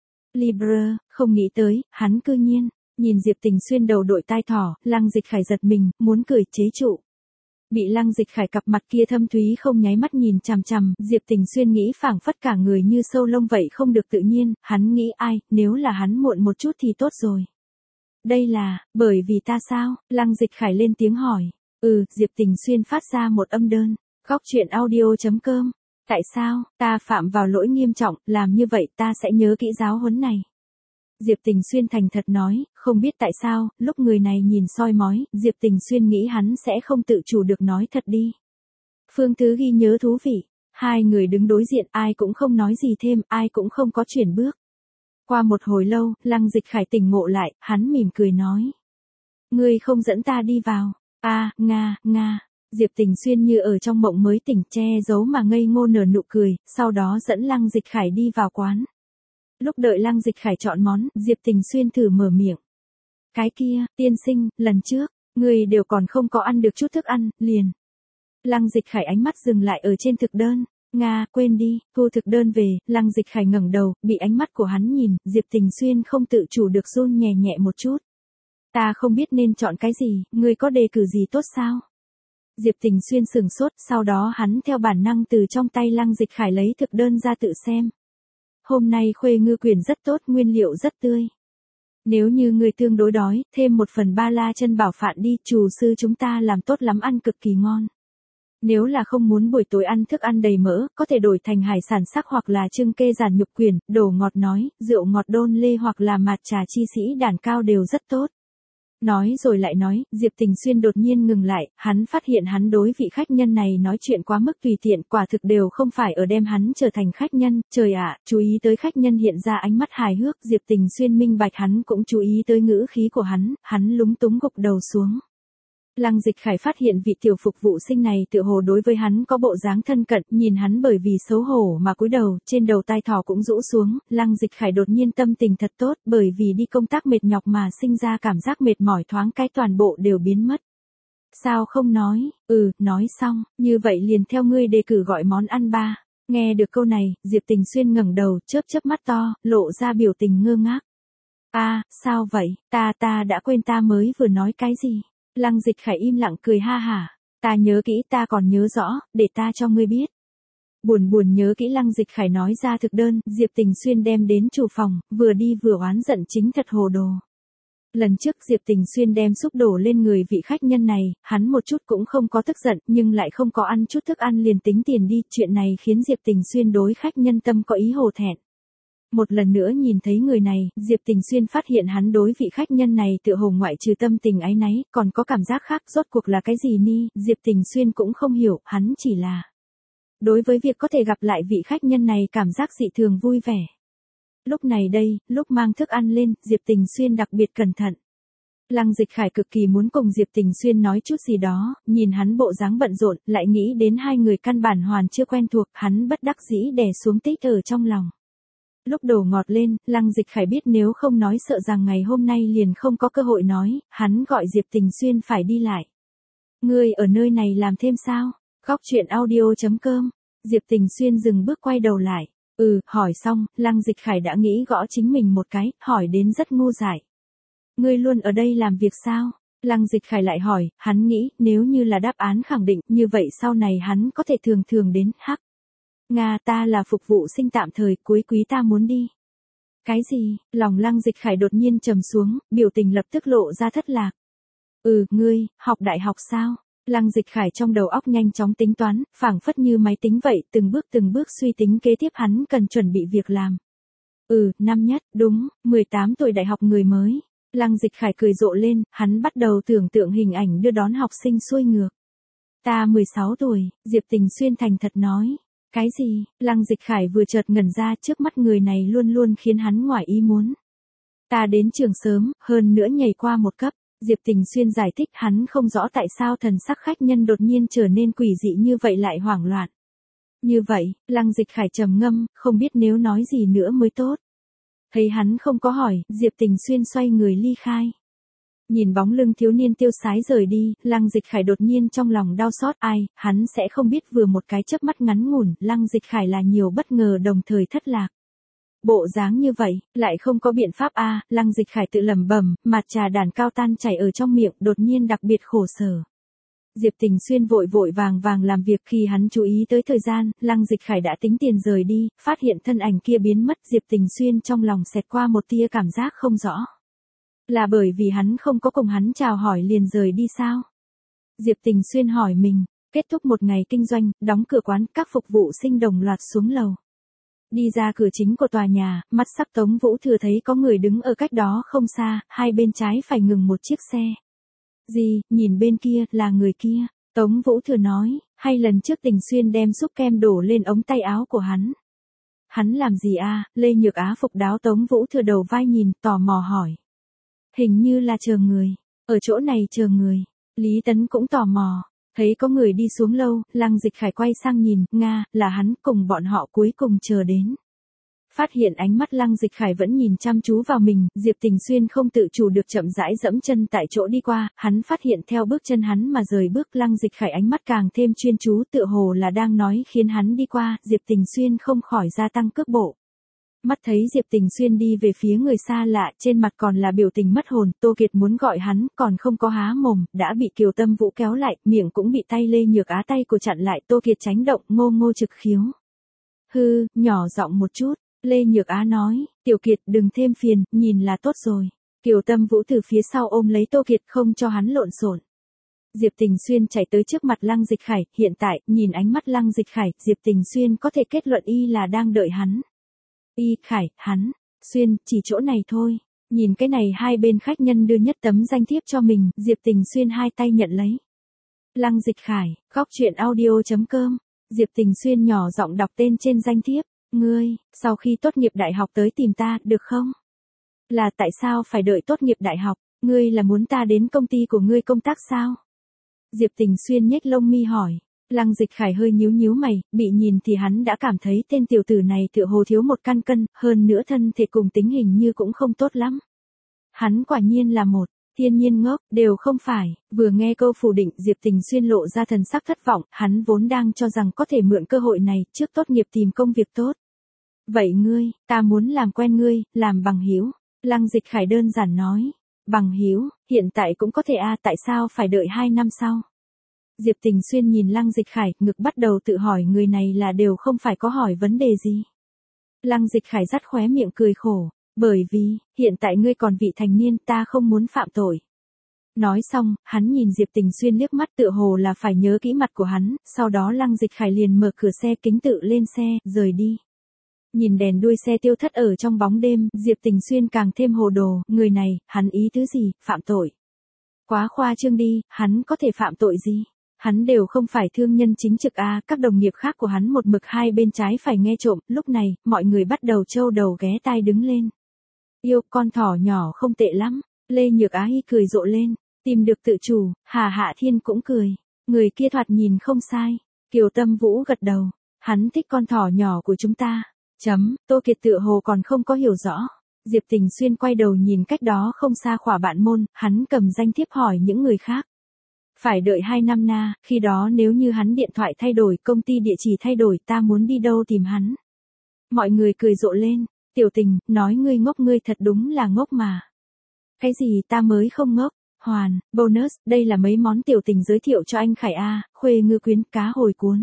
Libre, không nghĩ tới, hắn cư nhiên, nhìn Diệp Tình Xuyên đầu đội tai thỏ, Lăng Dịch Khải giật mình, muốn cười chế trụ. Bị Lăng Dịch Khải cặp mặt kia thâm thúy không nháy mắt nhìn chằm chằm, Diệp Tình Xuyên nghĩ phảng phất cả người như sâu lông vậy không được tự nhiên, hắn nghĩ ai, nếu là hắn muộn một chút thì tốt rồi. Đây là, bởi vì ta sao? Lăng Dịch Khải lên tiếng hỏi. Ừ, Diệp Tình Xuyên phát ra một âm đơn. Góc truyện audio chấm com. Tại sao, ta phạm vào lỗi nghiêm trọng, làm như vậy ta sẽ nhớ kỹ giáo huấn này. Diệp Tình Xuyên thành thật nói, không biết tại sao, lúc người này nhìn soi mói, Diệp Tình Xuyên nghĩ hắn sẽ không tự chủ được nói thật đi. Phương Thứ ghi nhớ thú vị. Hai người đứng đối diện, ai cũng không nói gì thêm, ai cũng không có chuyển bước. Qua một hồi lâu, Lăng Dịch Khải tỉnh ngộ lại, hắn mỉm cười nói. Ngươi không dẫn ta đi vào. A, à, Nga, Nga. Diệp Tình Xuyên như ở trong mộng mới tỉnh, che giấu mà ngây ngô nở nụ cười, sau đó dẫn Lăng Dịch Khải đi vào quán. Lúc đợi Lăng Dịch Khải chọn món, Diệp Tình Xuyên thử mở miệng. Cái kia, tiên sinh, lần trước, người đều còn không có ăn được chút thức ăn, liền. Lăng Dịch Khải ánh mắt dừng lại ở trên thực đơn. Nga, quên đi, thu thực đơn về, Lăng Dịch Khải ngẩng đầu, bị ánh mắt của hắn nhìn, Diệp Tình Xuyên không tự chủ được run nhẹ nhẹ một chút. Ta không biết nên chọn cái gì, ngươi có đề cử gì tốt sao? Diệp Tình Xuyên sừng sốt, sau đó hắn theo bản năng từ trong tay Lăng Dịch Khải lấy thực đơn ra tự xem. Hôm nay khuê ngư quyển rất tốt, nguyên liệu rất tươi. Nếu như người tương đối đói, thêm một phần ba la chân bảo phạn đi, chủ sư chúng ta làm tốt lắm, ăn cực kỳ ngon. Nếu là không muốn buổi tối ăn thức ăn đầy mỡ, có thể đổi thành hải sản sắc hoặc là trưng kê giản nhục quyển, đồ ngọt nói, rượu ngọt đôn lê hoặc là mạt trà chi sĩ đàn cao đều rất tốt. Nói rồi lại nói, Diệp Tình Xuyên đột nhiên ngừng lại, hắn phát hiện hắn đối vị khách nhân này nói chuyện quá mức tùy tiện, quả thực đều không phải ở đem hắn trở thành khách nhân, trời ạ, chú ý tới khách nhân hiện ra ánh mắt hài hước, Diệp Tình Xuyên minh bạch hắn cũng chú ý tới ngữ khí của hắn, hắn lúng túng gục đầu xuống. Lăng Dịch Khải phát hiện vị tiểu phục vụ sinh này tựa hồ đối với hắn có bộ dáng thân cận, nhìn hắn bởi vì xấu hổ mà cúi đầu, trên đầu tai thỏ cũng rũ xuống, Lăng Dịch Khải đột nhiên tâm tình thật tốt, bởi vì đi công tác mệt nhọc mà sinh ra cảm giác mệt mỏi thoáng cái toàn bộ đều biến mất. Sao không nói, ừ, nói xong, như vậy liền theo ngươi đề cử gọi món ăn ba. Nghe được câu này, Diệp Tình Xuyên ngẩng đầu, chớp chớp mắt to, lộ ra biểu tình ngơ ngác. A, à, sao vậy, ta ta đã quên ta mới vừa nói cái gì. Lăng Dịch Khải im lặng cười ha hả, ta nhớ kỹ, ta còn nhớ rõ, để ta cho ngươi biết. Buồn buồn nhớ kỹ Lăng Dịch Khải nói ra thực đơn, Diệp Tình Xuyên đem đến chủ phòng, vừa đi vừa oán giận chính thật hồ đồ. Lần trước Diệp Tình Xuyên đem xúc đổ lên người vị khách nhân này, hắn một chút cũng không có tức giận, nhưng lại không có ăn chút thức ăn liền tính tiền đi, chuyện này khiến Diệp Tình Xuyên đối khách nhân tâm có ý hổ thẹn. Một lần nữa nhìn thấy người này, Diệp Tình Xuyên phát hiện hắn đối vị khách nhân này tựa hồ ngoại trừ tâm tình áy náy, còn có cảm giác khác, rốt cuộc là cái gì ni, Diệp Tình Xuyên cũng không hiểu, hắn chỉ là đối với việc có thể gặp lại vị khách nhân này cảm giác dị thường vui vẻ. Lúc này đây, lúc mang thức ăn lên, Diệp Tình Xuyên đặc biệt cẩn thận. Lăng Dịch Khải cực kỳ muốn cùng Diệp Tình Xuyên nói chút gì đó, nhìn hắn bộ dáng bận rộn, lại nghĩ đến hai người căn bản hoàn chưa quen thuộc, hắn bất đắc dĩ đè xuống tích ở trong lòng. Lúc đổ ngọt lên, Lăng Dịch Khải biết nếu không nói sợ rằng ngày hôm nay liền không có cơ hội nói, hắn gọi Diệp Tình Xuyên phải đi lại. Ngươi ở nơi này làm thêm sao? Góc truyện audio chấm com. Diệp Tình Xuyên dừng bước quay đầu lại. Ừ, hỏi xong, Lăng Dịch Khải đã nghĩ gõ chính mình một cái, hỏi đến rất ngu dại. Ngươi luôn ở đây làm việc sao? Lăng Dịch Khải lại hỏi, hắn nghĩ, nếu như là đáp án khẳng định, như vậy sau này hắn có thể thường thường đến, hắc. Nga, ta là phục vụ sinh tạm thời, cuối quý ta muốn đi. Cái gì? Lòng Lăng Dịch Khải đột nhiên trầm xuống, biểu tình lập tức lộ ra thất lạc. Ừ, ngươi, học đại học sao? Lăng Dịch Khải trong đầu óc nhanh chóng tính toán, phảng phất như máy tính vậy, từng bước từng bước suy tính kế tiếp hắn cần chuẩn bị việc làm. Ừ, năm nhất, đúng, mười tám tuổi đại học người mới. Lăng Dịch Khải cười rộ lên, hắn bắt đầu tưởng tượng hình ảnh đưa đón học sinh xuôi ngược. Ta mười sáu tuổi, Diệp Tình Xuyên thành thật nói. Cái gì? Lăng Dịch Khải vừa chợt ngẩn ra, trước mắt người này luôn luôn khiến hắn ngoài ý muốn. Ta đến trường sớm, hơn nữa nhảy qua một cấp. Diệp Tình Xuyên giải thích, hắn không rõ tại sao thần sắc khách nhân đột nhiên trở nên quỷ dị như vậy lại hoảng loạn. Như vậy, Lăng Dịch Khải trầm ngâm, không biết nếu nói gì nữa mới tốt. Thấy hắn không có hỏi, Diệp Tình Xuyên xoay người ly khai. Nhìn bóng lưng thiếu niên tiêu sái rời đi, Lăng Dịch Khải đột nhiên trong lòng đau xót, ai, hắn sẽ không biết vừa một cái chớp mắt ngắn ngủn, Lăng Dịch Khải là nhiều bất ngờ đồng thời thất lạc. Bộ dáng như vậy, lại không có biện pháp a, à, Lăng Dịch Khải tự lẩm bẩm, mặt trà đàn cao tan chảy ở trong miệng, đột nhiên đặc biệt khổ sở. Diệp Tình Xuyên vội vội vàng vàng làm việc, khi hắn chú ý tới thời gian, Lăng Dịch Khải đã tính tiền rời đi, phát hiện thân ảnh kia biến mất, Diệp Tình Xuyên trong lòng xẹt qua một tia cảm giác không rõ. Là bởi vì hắn không có cùng hắn chào hỏi liền rời đi sao? Diệp Tình Xuyên hỏi mình, kết thúc một ngày kinh doanh, đóng cửa quán, các phục vụ sinh đồng loạt xuống lầu. Đi ra cửa chính của tòa nhà, mắt sắc Tống Vũ Thừa thấy có người đứng ở cách đó không xa, hai bên trái phải ngừng một chiếc xe. Gì, nhìn bên kia, là người kia. Tống Vũ Thừa nói, hay lần trước Tình Xuyên đem xúc kem đổ lên ống tay áo của hắn. Hắn làm gì a? À? Lê Nhược Á phục đáo Tống Vũ Thừa đầu vai nhìn, tò mò hỏi. Hình như là chờ người. Ở chỗ này chờ người. Lý Tấn cũng tò mò. Thấy có người đi xuống lâu, Lăng Dịch Khải quay sang nhìn, Nga, là hắn cùng bọn họ cuối cùng chờ đến. Phát hiện ánh mắt Lăng Dịch Khải vẫn nhìn chăm chú vào mình, Diệp Tình Xuyên không tự chủ được chậm rãi dẫm chân tại chỗ đi qua, hắn phát hiện theo bước chân hắn mà rời bước Lăng Dịch Khải ánh mắt càng thêm chuyên chú tựa hồ là đang nói khiến hắn đi qua, Diệp Tình Xuyên không khỏi gia tăng cước bộ. Mắt thấy Diệp Tình Xuyên đi về phía người xa lạ, trên mặt còn là biểu tình mất hồn, Tô Kiệt muốn gọi hắn, còn không có há mồm, đã bị Kiều Tâm Vũ kéo lại, miệng cũng bị tay Lê Nhược Á tay của chặn lại, Tô Kiệt tránh động, ngô ngô trực khiếu. Hư, nhỏ giọng một chút, Lê Nhược Á nói, Tiểu Kiệt đừng thêm phiền, nhìn là tốt rồi. Kiều Tâm Vũ từ phía sau ôm lấy Tô Kiệt không cho hắn lộn xộn. Diệp Tình Xuyên chạy tới trước mặt Lăng Dịch Khải, hiện tại, nhìn ánh mắt Lăng Dịch Khải, Diệp Tình Xuyên có thể kết luận y là đang đợi hắn. Y, Khải, hắn, Xuyên, chỉ chỗ này thôi. Nhìn cái này hai bên khách nhân đưa nhất tấm danh thiếp cho mình, Diệp Tình Xuyên hai tay nhận lấy. Lăng Dịch Khải, góc truyện audio chấm com. Diệp Tình Xuyên nhỏ giọng đọc tên trên danh thiếp. Ngươi, sau khi tốt nghiệp đại học tới tìm ta, được không? Là tại sao phải đợi tốt nghiệp đại học? Ngươi là muốn ta đến công ty của ngươi công tác sao? Diệp Tình Xuyên nhếch lông mi hỏi. Lăng Dịch Khải hơi nhíu nhíu mày, bị nhìn thì hắn đã cảm thấy tên tiểu tử này tựa hồ thiếu một căn cân, hơn nữa thân thể cùng tính hình như cũng không tốt lắm. Hắn quả nhiên là một thiên nhiên ngốc, đều không phải. Vừa nghe câu phủ định, Diệp Tình Xuyên lộ ra thần sắc thất vọng, hắn vốn đang cho rằng có thể mượn cơ hội này, trước tốt nghiệp tìm công việc tốt. Vậy ngươi, ta muốn làm quen ngươi, làm bằng hữu. Lăng Dịch Khải đơn giản nói. Bằng hữu, hiện tại cũng có thể a, tại sao phải đợi hai năm sau? Diệp Tình Xuyên nhìn Lăng Dịch Khải, ngực bắt đầu tự hỏi người này là đều không phải có hỏi vấn đề gì. Lăng Dịch Khải dắt khóe miệng cười khổ, bởi vì, hiện tại ngươi còn vị thành niên, ta không muốn phạm tội. Nói xong, hắn nhìn Diệp Tình Xuyên liếc mắt tựa hồ là phải nhớ kỹ mặt của hắn, sau đó Lăng Dịch Khải liền mở cửa xe kính tự lên xe, rời đi. Nhìn đèn đuôi xe tiêu thất ở trong bóng đêm, Diệp Tình Xuyên càng thêm hồ đồ, người này, hắn ý tứ gì, phạm tội. Quá khoa trương đi, hắn có thể phạm tội gì? Hắn đều không phải thương nhân chính trực a, à, các đồng nghiệp khác của hắn một mực hai bên trái phải nghe trộm, lúc này, mọi người bắt đầu trâu đầu ghé tai đứng lên. Yêu, con thỏ nhỏ không tệ lắm, Lê Nhược Á y cười rộ lên, tìm được tự chủ, Hà Hạ Thiên cũng cười, người kia thoạt nhìn không sai, Kiều Tâm Vũ gật đầu, hắn thích con thỏ nhỏ của chúng ta, chấm, Tô Kiệt tựa hồ còn không có hiểu rõ. Diệp Tình Xuyên quay đầu nhìn cách đó không xa khỏa bạn môn, hắn cầm danh thiếp hỏi những người khác. Phải đợi hai năm na, khi đó nếu như hắn điện thoại thay đổi, công ty địa chỉ thay đổi, ta muốn đi đâu tìm hắn. Mọi người cười rộ lên, Tiểu Tình, nói ngươi ngốc ngươi thật đúng là ngốc mà. Cái gì ta mới không ngốc, hoàn, bonus, đây là mấy món Tiểu Tình giới thiệu cho anh Khải A, khuê ngư quyến, cá hồi cuốn.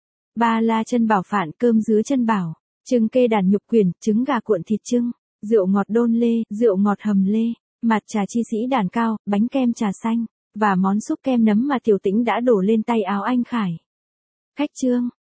Ba la chân bảo phản, cơm dứa chân bảo, trứng kê đàn nhục quyển, trứng gà cuộn thịt trưng, rượu ngọt đôn lê, rượu ngọt hầm lê, mặt trà chi sĩ đàn cao, bánh kem trà xanh. Và món súp kem nấm mà Tiểu Tĩnh đã đổ lên tay áo anh Khải. Khách trương,